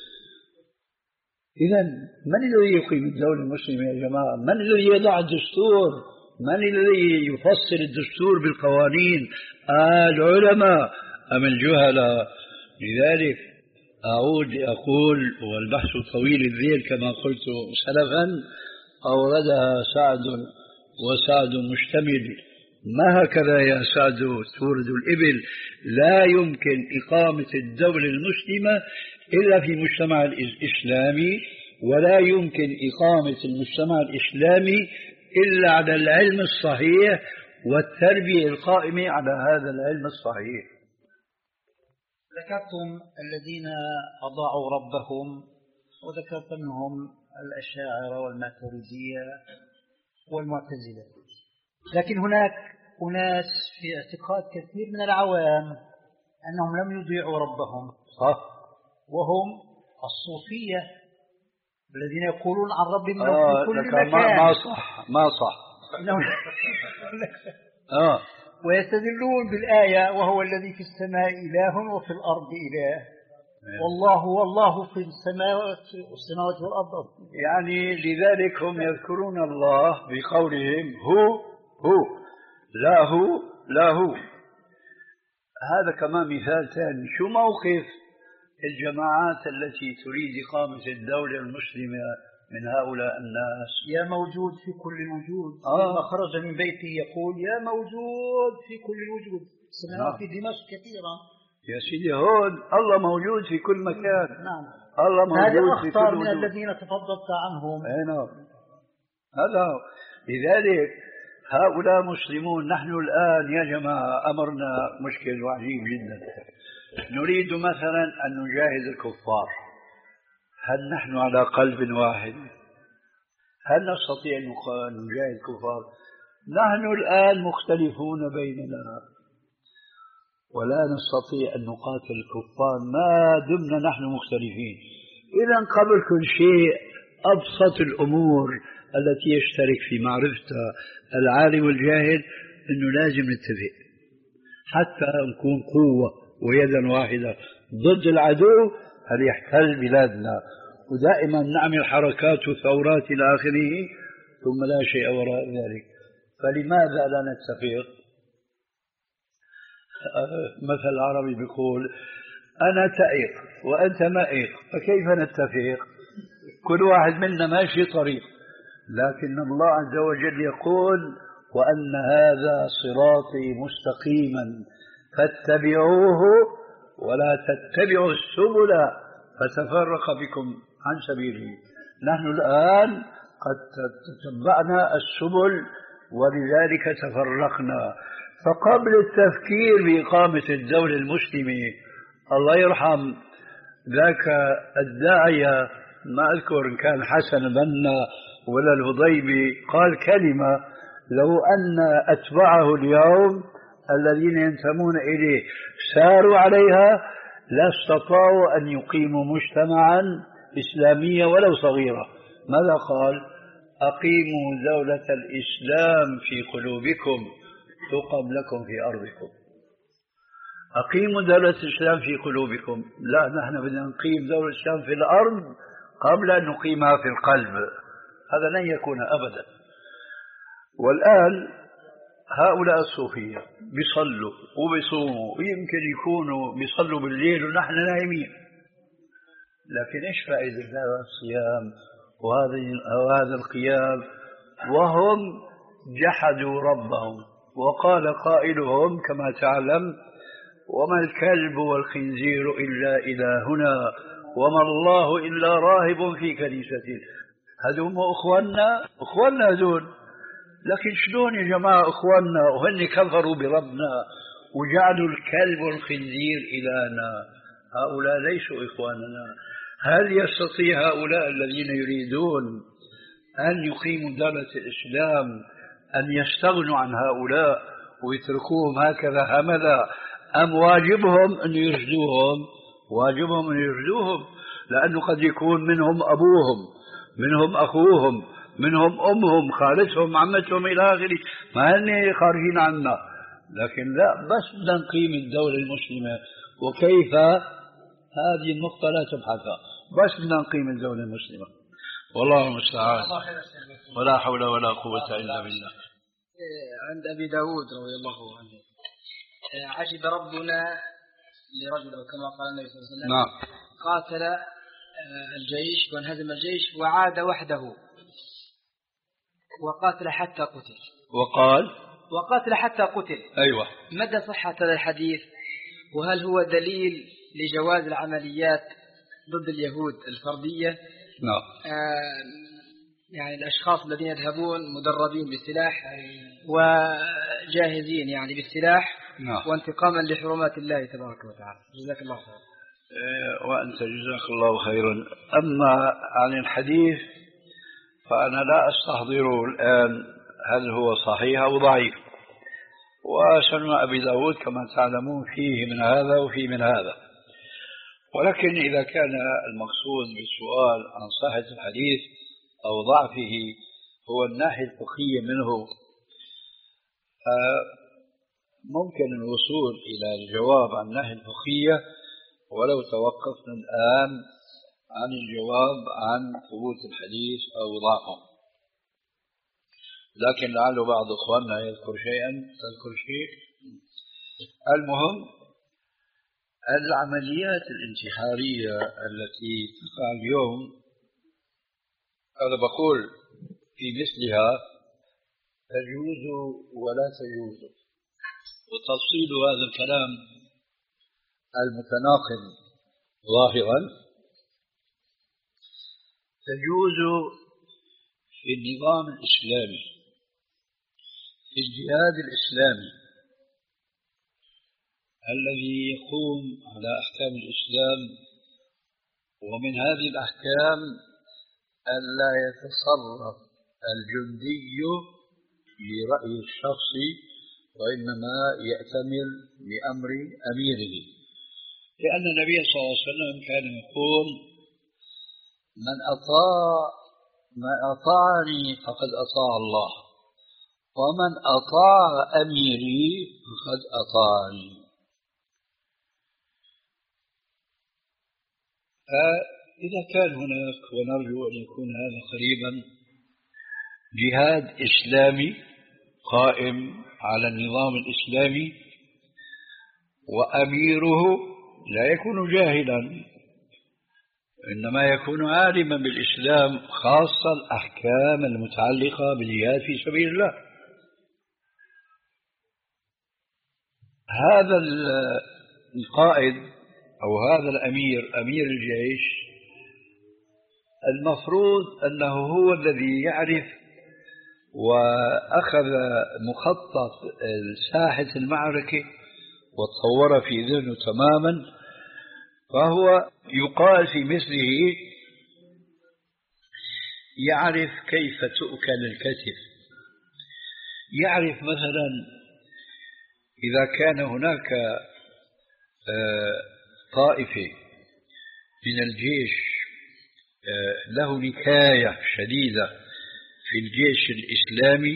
إذن من الذي يقيم الدولة المسلمة يا جماعة؟ من الذي يضع الدستور؟ من الذي يفصل الدستور بالقوانين؟ آه العلماء أم الجهلاء؟ لذلك أعود أقول، والبحث طويل الذيل كما قلت سلفا، أوردها سعد وسعد مشتمل. ما هكذا يا سعد تورد الإبل؟ لا يمكن إقامة الدولة المسلمة إلا في مجتمع الإسلامي، ولا يمكن إقامة المجتمع الإسلامي إلا على العلم الصحيح والتربية القائمة على هذا العلم الصحيح. ذكرتم الذين أضاعوا ربهم، وذكرت منهم الأشاعرة والماتريدية والمعتزلة، لكن هناك أناس في اعتقاد كثير من العوام أنهم لم يضيعوا ربهم، صح، وهم الصوفية الذين يقولون عن ربهم آه في كل ما, مكان. ما صح ما صح آه. ويستدلون بالآية وهو الذي في السماء إله وفي الأرض إله، والله والله في السماوات والسماوات والأرض. يعني لذلك هم يذكرون الله بقولهم هو هو لا هو لا هو. هذا كمان مثال ثاني. شو موقف الجماعات التي تريد إقامة الدولة المسلمة من هؤلاء الناس؟ يا موجود في كل الوجود. آه. لما خرج من بيته يقول يا موجود في كل الوجود. سمعنا في دمشق كثيرا. يا سيدي هون الله موجود في كل مكان. نعم. الله موجود هذا في كل أخطر من وجود. الذين تفضلت عنهم. أي نعم. هذا لذلك هؤلاء مسلمون. نحن الآن يا جماعة أمرنا مشكل وعجيب جدا. نريد مثلا أن نجاهد الكفار. هل نحن على قلب واحد؟ هل نستطيع أن نجاهد الكفار؟ نحن الآن مختلفون بيننا ولا نستطيع أن نقاتل الكفار ما دمنا نحن مختلفين. إذا قبل كل شيء أبسط الأمور التي يشترك في معرفتها العالم والجاهل أنه لازم نتفق حتى نكون قوة ويدا واحدة ضد العدو هل يحتل بلادنا، ودائما نعمل حركات وثورات إلى آخره ثم لا شيء وراء ذلك. فلماذا لا نتفق؟ مثل عربي بيقول أنا تائق وأنت مائق فكيف نتفق؟ كل واحد منا ماشي طريق، لكن الله عز وجل يقول وأن هذا صراطي مستقيما فاتبعوه ولا تتبعوا السبل فتفرق بكم عن سبيله. نحن الآن قد تتبعنا السبل ولذلك تفرقنا. فقبل التفكير بإقامة الدولة المسلمة الله يرحم ذاك الداعية ما أذكر إن كان حسن بنا ولا الهضيبي قال كلمة لو أن أتبعه اليوم الذين ينتمون إليه ساروا عليها لا استطاعوا أن يقيموا مجتمعا إسلاميا ولو صغيرا. ماذا قال؟ أقيموا دولة الإسلام في قلوبكم تقم لكم في أرضكم. أقيموا دولة الإسلام في قلوبكم. لا، نحن بدنا نقيم دولة الإسلام في الأرض قبل أن نقيمها في القلب. هذا لن يكون أبدا. والآن هؤلاء الصوفية بيصلوا وبيصوموا ويمكن يكونوا بيصلوا بالليل ونحن نايمين، لكن إيش فائدة هذا الصيام وهذا القيام وهم جحدوا ربهم؟ وقال قائلهم كما تعلم وما الكلب والخنزير إلا إلهنا وما الله إلا راهب في كنيسته. هذول أخواننا أخواننا هذول، لكن شلون يا جماعة أخواننا وهن كفروا بربنا وجعلوا الكلب والخنزير إلهنا؟ هؤلاء ليسوا إخواننا. هل يستطيع هؤلاء الذين يريدون أن يقيموا دولة الإسلام أن يستغنوا عن هؤلاء ويتركوهم هكذا هملا، أم واجبهم أن يرشدوهم؟ واجبهم أن يرشدوهم، لأنه قد يكون منهم أبوهم، منهم أخوهم، منهم أمهم، خالتهم، عمتهم إلى آخره، ما هن خارجين عنا. لكن لا، بس بدنا نقيم الدولة المسلمة. وكيف؟ هذه النقطة لا تبحثها، بس بدنا نقيم الدولة المسلمة. والله المستعان، ولا حول ولا قوة إلا بالله. عند أبي داود رضي الله عنه عجب ربنا لرجل كما قال النبي صلى الله عليه وسلم نعم. قاتل الجيش وانهزم الجيش وعاد وحده وقاتل حتى قتل. وقال وقاتل حتى قتل. أيوة. مدى صحة هذا الحديث؟ وهل هو دليل لجواز العمليات ضد اليهود الفردية؟ نعم. آه يعني الأشخاص الذين يذهبون مدربين بالسلاح وجاهزين يعني بالسلاح. نعم. وانتقاما لحرمات الله تبارك وتعالى. جزاك الله خيرا. وأنت جزاك الله خيرا. أما عن الحديث فأنا لا أستحضره الآن هل هو صحيح أو ضعيف. وسنن أبي داود كما تعلمون فيه من هذا وفيه من هذا. ولكن إذا كان المقصود بالسؤال عن صحة الحديث أو ضعفه هو الناحية الفقهية منه، ممكن الوصول إلى الجواب عن الناحية الفقهية ولو توقفنا الآن عن الجواب عن ثبوت الحديث أو ضعفه. لكن لعل بعض إخواننا يذكر شيئا تذكر شيء. المهم العمليات الانتحارية التي تقع اليوم، أنا بقول في مثلها تجوز ولا تجوز، وتفصيل هذا الكلام المتناقض ظاهرا تجوز في النظام الإسلامي، في الجهاد الإسلامي الذي يقوم على أحكام الإسلام، ومن هذه الأحكام ألا يتصرف الجندي برأيه الشخصي وإنما يأتمر بأمر أميره، لأن النبي صلى الله عليه وسلم كان يقول: من أطاع من أطاعني فقد أطاع الله، ومن أطاع أميري فقد أطاعني. فإذا كان هناك، ونرجو أن يكون هذا قريبا، جهاد إسلامي قائم على النظام الإسلامي وأميره لا يكون جاهلا، إنما يكون عالما بالإسلام، خاصة الأحكام المتعلقة بالجهاد في سبيل الله، هذا القائد أو هذا الأمير أمير الجيش المفروض أنه هو الذي يعرف وأخذ مخطط ساحة المعركة وتصور في ذهنه تماما، فهو يقال في مثله يعرف كيف تؤكل الكتف، يعرف مثلا إذا كان هناك طائفة من الجيش له نكاية شديدة في الجيش الإسلامي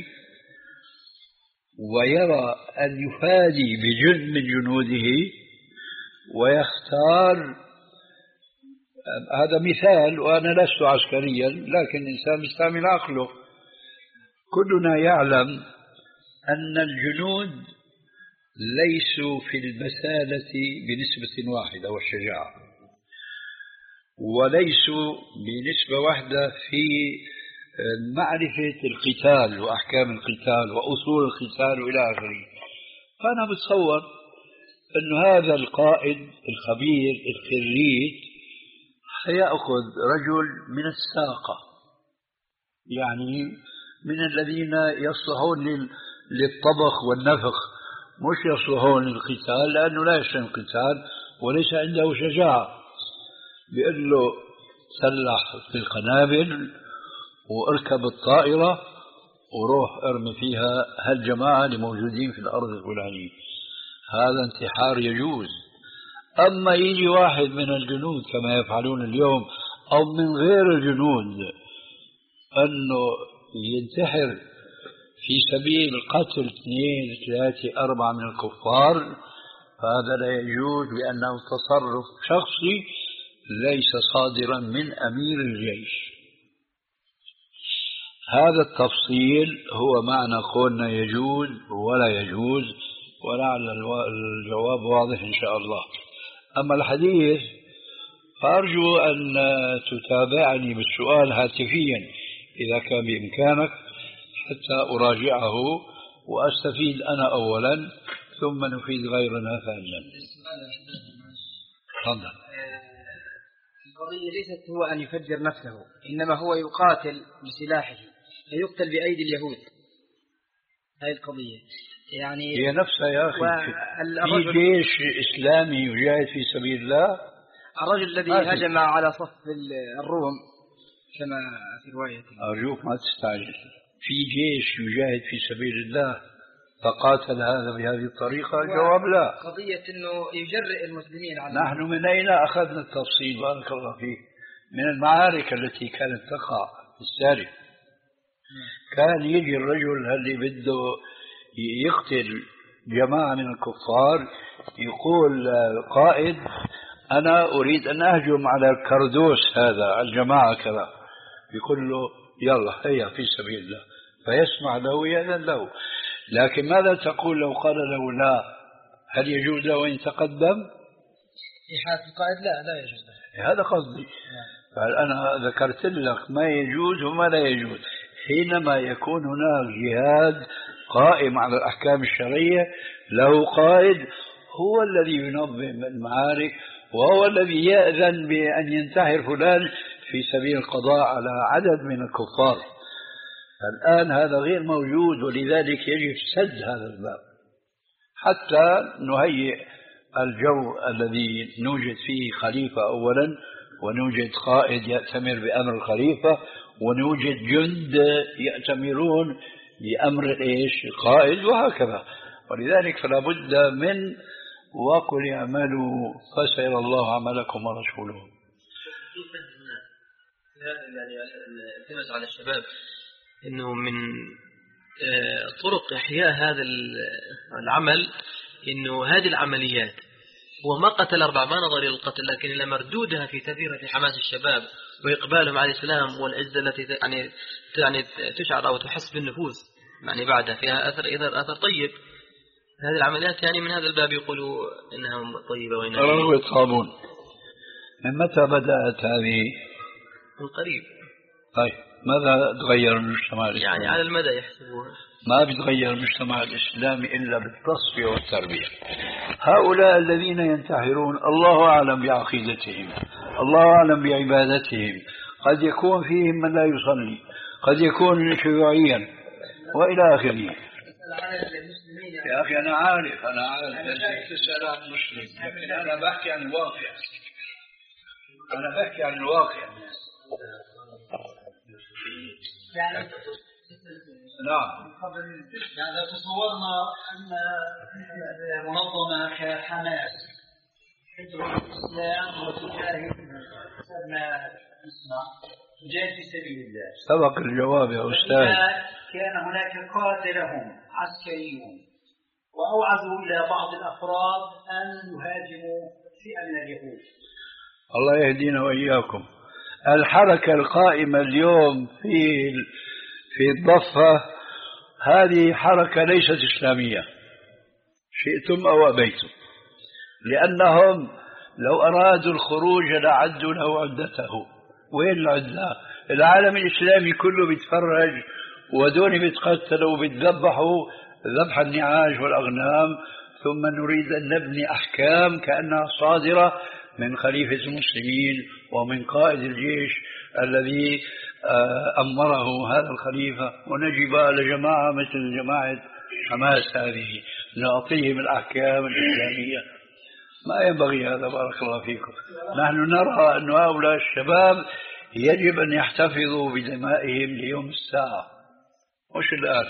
ويرى أن يفادي بجزء من جنوده ويختار، هذا مثال وأنا لست عسكريا لكن الإنسان يستعمل عقله، كلنا يعلم أن الجنود ليسوا في البسالة بنسبة واحدة والشجاعة، وليسوا بنسبة واحدة في معرفة القتال وأحكام القتال وأصول القتال وإلى آخره. فأنا بتصور أن هذا القائد الخبير الخريج سيأخذ رجل من الساقة، يعني من الذين يصلحون للطبخ والنفخ، مش يصلحون للقتال لأنه لا يشتم القتال وليس عنده شجاعة. بيقول له سلح في القنابل واركب الطائرة وروح ارمي فيها هالجماعة اللي موجودين في الأرض الفلانية، هذا انتحار يجوز. أما يجي واحد من الجنود كما يفعلون اليوم أو من غير الجنود أنه ينتحر في سبيل قتل اثنين ثلاثة أربعة من الكفار، فهذا لا يجوز لأنه تصرف شخصي ليس صادرا من أمير الجيش. هذا التفصيل هو معنى قولنا يجوز ولا يجوز، ولعل الجواب واضح إن شاء الله. أما الحديث فأرجو أن تتابعني بالسؤال هاتفيا إذا كان بإمكانك حتى أراجعه وأستفيد أنا أولا ثم نفيد غيرنا ثانيا. تفضل. القضية ليست هو أن يفجر نفسه، إنما هو يقاتل بسلاحه فيقتل بأيدي اليهود. هذه القضية يعني هي نفسها يا أخي. في جيش إسلامي يجاهد في سبيل الله، الرجل الذي هجم على صف الروم كما في رواية. أرجوك ما تستعجل. في جيش يجاهد في سبيل الله فقاتل هذا بهذه الطريقة؟ الجواب لا. قضية أنه يجرئ المسلمين على نحن من أين أخذنا التفصيل بارك الله فيك؟ من المعارك التي كانت تقع في الساري. كان يجي الرجل اللي بده يقتل جماعة من الكفار، يقول قائد أنا أريد أن أهجم على الكردوس هذا الجماعة كذا، يقول له يلا هيا في سبيل الله، فيسمع له ويأذن له. لكن ماذا تقول لو قال له لا؟ هل يجوز له أن يتقدم؟ في حالة القائد لا لا يجوز له. هذا قصدي. فأنا ذكرت لك ما يجوز وما لا يجوز. حينما يكون هناك جهاد قائم على الأحكام الشرعية له قائد هو الذي ينظم المعارك، وهو الذي يأذن بأن ينتحر فلان في سبيل القضاء على عدد من الكفار. الآن هذا غير موجود، ولذلك يجب سد هذا الباب حتى نهيئ الجو الذي نوجد فيه خليفة أولا، ونوجد قائد يأتمر بأمر الخليفة، ونوجد جند يأتمرون بأمر إيش القائد، وهكذا. ولذلك فلا بد من وقل اعملوا فسيرى الله عملكم ورسوله. يعني التمس على الشباب انه من طرق احياء هذا العمل انه هذه العمليات هو ما قتل أربعة ما نظر إلى القتل، لكن إلى مردودها في تثير حماس الشباب وإقبالهم على الإسلام والعزة التي يعني يعني تشعر أو تحس بالنفوس يعني بعدها فيها أثر إذا أثر طيب. هذه العمليات يعني من هذا الباب يقولوا إنها طيبة وإنها أروا يتخابون. من متى بدأت هذه؟ من قريب. طيب ماذا تغير المجتمع الإسلامي؟ يعني على المدى يحسبون ما بيتغير المجتمع الإسلامي إلا بالتصفية والتربية. هؤلاء الذين ينتحرون الله أعلم بعقيدتهم، الله أعلم بعبادتهم، قد يكون فيهم من لا يصلي، قد يكون شيوعيا وإلى آخره. يا أخي أنا عارف أنا عارف تسأل عن مسلم، لكن أنا بحكي عن الواقع، أنا بحكي عن الواقع. يعني نعم. يعني لو تصورنا أن منظمة كحماس تدعو الإسلام وتجاهد سمى اسمع تجاهد في سبيل الله، سبق الجواب يا أستاذ. كان هناك قاتلهم عسكريون وأوعدوا إلى بعض الأفراد أن يهاجموا فئة من اليهود. الله يهدينا وإياكم. الحركة القائمة اليوم في في الضفة هذه حركة ليست إسلامية شئتم أو أبيتم، لأنهم لو أرادوا الخروج لعدوا له عدته. وين العدة؟ العالم الإسلامي كله بيتفرج، ودون بيتقتلوا وبيتذبحوا ذبح النعاج والأغنام، ثم نريد أن نبني أحكام كأنها صادرة من خليفة المسلمين ومن قائد الجيش الذي أمره هذا الخليفة، ونجب على جماعة مثل جماعة حماس هذه نعطيهم الأحكام الإسلامية. ما ينبغي هذا بارك الله فيكم. نحن نرى أن هؤلاء الشباب يجب أن يحتفظوا بدمائهم ليوم الساعة، مش الآن.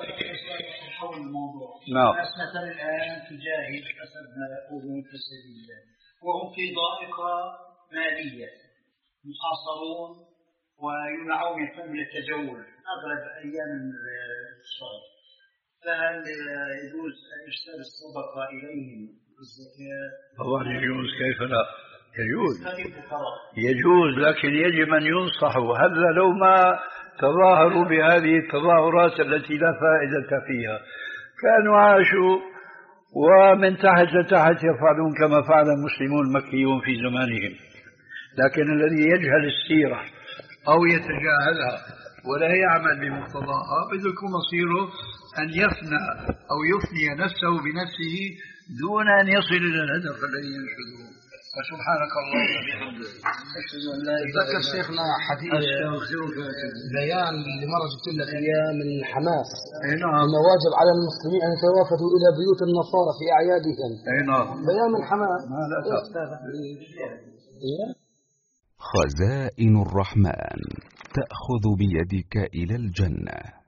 حول الموضوع. نعم. مثلا الآن تجاهد حسب ما يقولون في سبيل الله، وهم في ضائقة مالية محاصرون ويمنعون من حمل التجول أغلب أيام الشهر، فهل يجوز أن يشتري الصدقة إليهم بالزكاة؟ طبعا يجوز، كيف لا يجوز؟ يجوز، لكن يجب أن ينصحوا. هذا لو ما تظاهروا بهذه التظاهرات التي لا فائدة فيها كانوا عاشوا ومن تحت لتحت يفعلون كما فعل المسلمون المكيون في زمانهم. لكن الذي يجهل السيرة أو يتجاهلها ولا يعمل بمقتضاها بده يكون مصيره أن يفنى أو يفني نفسه بنفسه دون أن يصل إلى الهدف الذي ينشده. فسبحانك اللهم وبحمدك أشهد أن لا إله إلا أنت. ذكر شيخنا حديث بيان اللي مرة جبت لك إياه من حماس أنه واجب على المسلمين أن يتوافدوا إلى بيوت النصارى في أعيادهم. بيان من حماس. خزائن الرحمن تأخذ بيدك إلى الجنة.